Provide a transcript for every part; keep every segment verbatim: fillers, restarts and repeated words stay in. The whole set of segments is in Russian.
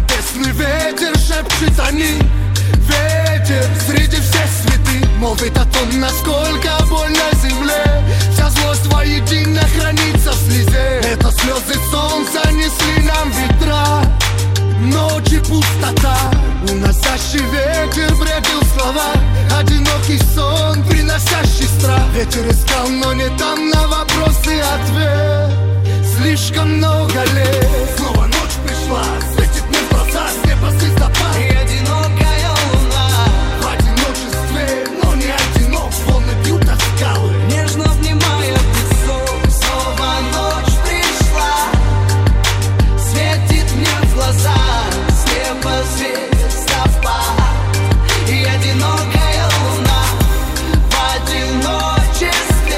Небесный ветер шепчет они. Ветер среди всех цветы молвит о том, насколько больно земле. Вся злость воедино хранится в слезе. Это слезы солнца несли нам ветра. Ночи пустота, уносящий ветер бредил слова. Одинокий сон, приносящий страх. Ветер искал, но не там на вопросы ответ. Слишком много лет. Снова ночь пришла, светит мне в глаза, с неба звездопад. И одинокая луна В одиночестве, но не одинок. Волны бьют от скалы, нежно обнимая песок. Снова ночь пришла, светит мне в глаза, с неба звездопад. И одинокая луна в одиночестве,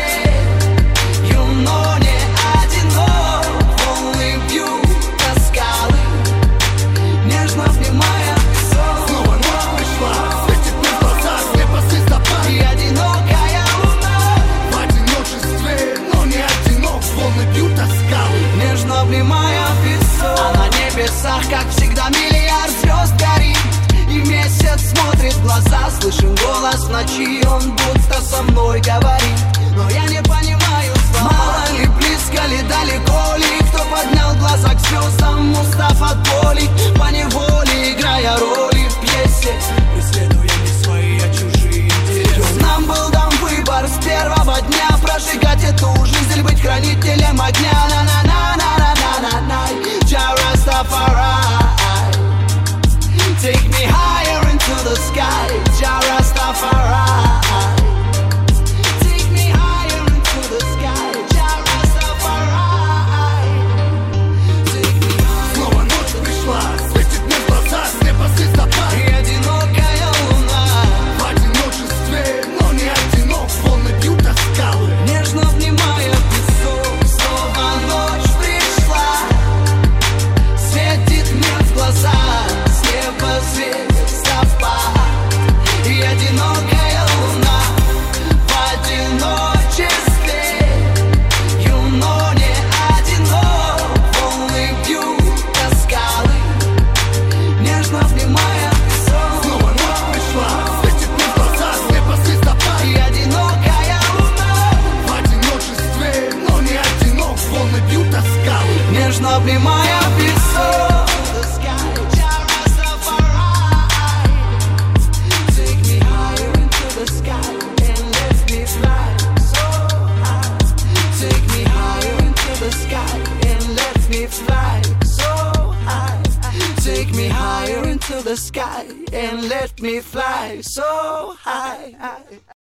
юно не одинок. Волны бьют о скалы, нежно обнимая песок. снова ночь пришла, светит мне в глаза, с неба звездопад. И одинокая луна В одиночестве, но не одинок. Волны бьют от скалы, нежно обнимая песок. А на небесах, как всегда, миллиард звезд горит. И месяц смотрит в глаза. Слышим голос в ночи, он будто со мной говорит. Но я не понимаю слова. Мало ли, близко ли, далеко ли. Кто поднял глаза к звездам, устав от боли, поневоле играя роли в пьесе, преследуя не свои, а чужие интересы. Нам был дан выбор с первого дня прожигать эту жизнь или быть хранителем огня. На-на-на-на-на-на-на-на. Jah Rastafari, take me higher into the sky. Jah Rastafari, take me higher into the sky. Jah Rastafari, take me higher. снова ночь пришла, светит мне в глаза, с неба звездопад. И одинокая луна В одиночестве, но не одинок. Волны бьют от скалы, нежно обнимая песок. Снова ночь пришла, светит мне в глаза, с неба звездопад. И одинокая луна в одиночестве, юно не одинок. Волны бьют о скалы, нежно обнимая песок. снова ночь пришла, светит мне в глаза, с неба звездопад. И одинокая луна В одиночестве, но не одинок. Волны бьют от скалы, нежно обнимая песок. Jah Rastafari, take me higher into the sky and let me fly so high. Take me higher into the sky and let me fly so high. Take me higher into the sky and let me fly so high.